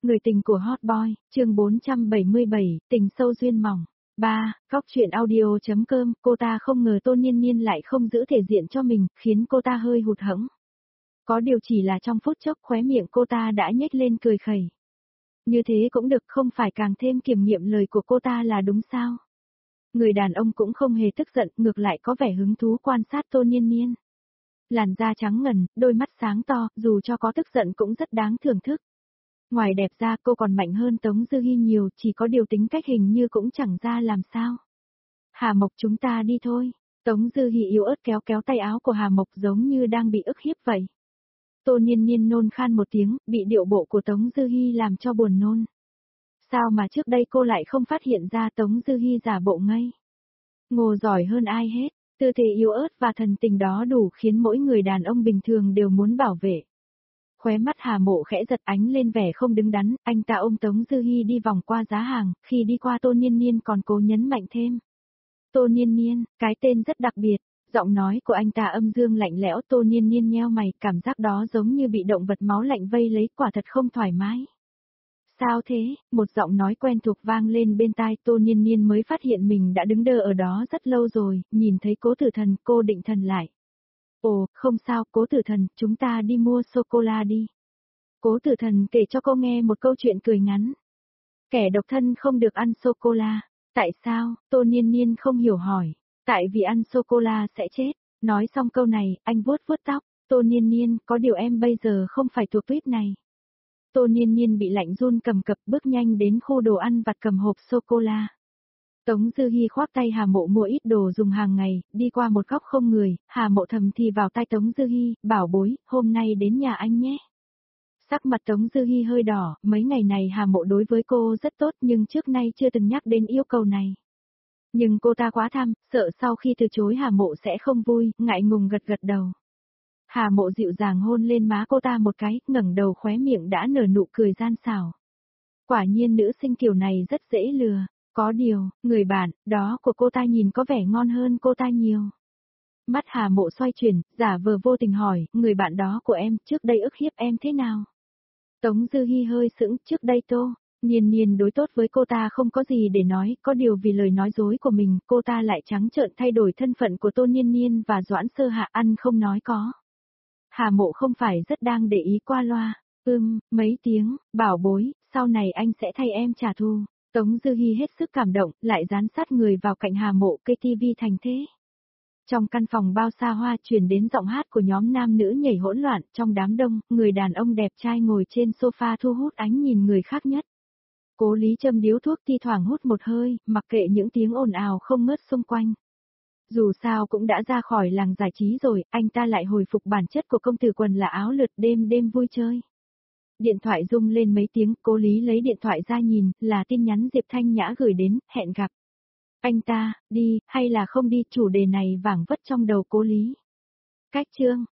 Người tình của Hot Boy, chương 477, tình sâu duyên mỏng. 3. Góc truyện audio.com, cô ta không ngờ Tôn Nhiên Nhiên lại không giữ thể diện cho mình, khiến cô ta hơi hụt hẫng. Có điều chỉ là trong phút chốc khóe miệng cô ta đã nhếch lên cười khẩy. Như thế cũng được, không phải càng thêm kiểm nghiệm lời của cô ta là đúng sao? Người đàn ông cũng không hề tức giận, ngược lại có vẻ hứng thú quan sát Tôn Nhiên Nhiên. Làn da trắng ngần, đôi mắt sáng to, dù cho có tức giận cũng rất đáng thưởng thức. Ngoài đẹp ra cô còn mạnh hơn Tống Dư Hi nhiều, chỉ có điều tính cách hình như cũng chẳng ra làm sao. Hà Mộc, chúng ta đi thôi. Tống Dư Hi yếu ớt kéo kéo tay áo của Hà Mộc giống như đang bị ức hiếp vậy. Tôn Nhiên Nhiên nôn khan một tiếng, bị điệu bộ của Tống Dư Hi làm cho buồn nôn. Sao mà trước đây cô lại không phát hiện ra Tống Dư Hi giả bộ ngây? Ngô giỏi hơn ai hết, tư thế yếu ớt và thần tình đó đủ khiến mỗi người đàn ông bình thường đều muốn bảo vệ. Khóe mắt Hà Mộ khẽ giật, ánh lên vẻ không đứng đắn, anh ta ôm Tống Dư Hi đi vòng qua giá hàng, khi đi qua Tôn Nhiên Nhiên còn cố nhấn mạnh thêm. Tôn Nhiên Nhiên, cái tên rất đặc biệt, giọng nói của anh ta âm dương lạnh lẽo. Tôn Nhiên Nhiên nheo mày, cảm giác đó giống như bị động vật máu lạnh vây lấy, quả thật không thoải mái. Sao thế? Một giọng nói quen thuộc vang lên bên tai. Tôn Nhiên Nhiên mới phát hiện mình đã đứng đơ ở đó rất lâu rồi, nhìn thấy Cố Tử Thần, cô định thần lại. Ồ, không sao, Cố Tử Thần, chúng ta đi mua sô-cô-la đi. Cố Tử Thần kể cho cô nghe một câu chuyện cười ngắn. Kẻ độc thân không được ăn sô-cô-la. Tại sao? Tôn Nhiên Nhiên không hiểu hỏi. Tại vì ăn sô-cô-la sẽ chết. Nói xong câu này, anh vuốt vuốt tóc. Tôn Nhiên Nhiên, có điều em bây giờ không phải thuộc tuýp này. Tôn Nhiên Nhiên bị lạnh run cầm cập, bước nhanh đến khu đồ ăn vặt cầm hộp sô-cô-la. Tống Dư Hi khoác tay Hà Mộ mua ít đồ dùng hàng ngày, đi qua một góc không người, Hà Mộ thầm thì vào tai Tống Dư Hi, bảo bối, hôm nay đến nhà anh nhé. Sắc mặt Tống Dư Hi hơi đỏ, mấy ngày này Hà Mộ đối với cô rất tốt nhưng trước nay chưa từng nhắc đến yêu cầu này. Nhưng cô ta quá tham, sợ sau khi từ chối Hà Mộ sẽ không vui, ngại ngùng gật gật đầu. Hà Mộ dịu dàng hôn lên má cô ta một cái, ngẩng đầu khóe miệng đã nở nụ cười gian xảo. Quả nhiên nữ sinh kiểu này rất dễ lừa. Có điều, người bạn, đó của cô ta nhìn có vẻ ngon hơn cô ta nhiều. Mắt Hà Mộ xoay chuyển, giả vờ vô tình hỏi, người bạn đó của em, trước đây ức hiếp em thế nào? Tống Dư Hi hơi sững, trước đây Nhiên Nhiên đối tốt với cô ta không có gì để nói, có điều vì lời nói dối của mình, cô ta lại trắng trợn thay đổi thân phận của Tôn Nhiên Nhiên và Doãn Sơ Hạ, ăn không nói có. Hà Mộ không phải rất đang để ý qua loa, mấy tiếng, bảo bối, sau này anh sẽ thay em trả thù. Tống Dư Hi hết sức cảm động, lại dán sát người vào cạnh Hà Mộ, cây tivi thành thế. Trong căn phòng bao xa hoa truyền đến giọng hát của nhóm nam nữ nhảy hỗn loạn, trong đám đông, người đàn ông đẹp trai ngồi trên sofa thu hút ánh nhìn người khác nhất. Cố Lý châm điếu thuốc thi thoảng hút một hơi, mặc kệ những tiếng ồn ào không ngớt xung quanh. Dù sao cũng đã ra khỏi làng giải trí rồi, anh ta lại hồi phục bản chất của công tử quần là áo lượt, đêm đêm vui chơi. Điện thoại rung lên mấy tiếng, Cố Lý lấy điện thoại ra nhìn, là tin nhắn Diệp Thanh Nhã gửi đến, hẹn gặp. Anh ta, đi, hay là không đi, chủ đề này vảng vất trong đầu Cố Lý. Cách chương,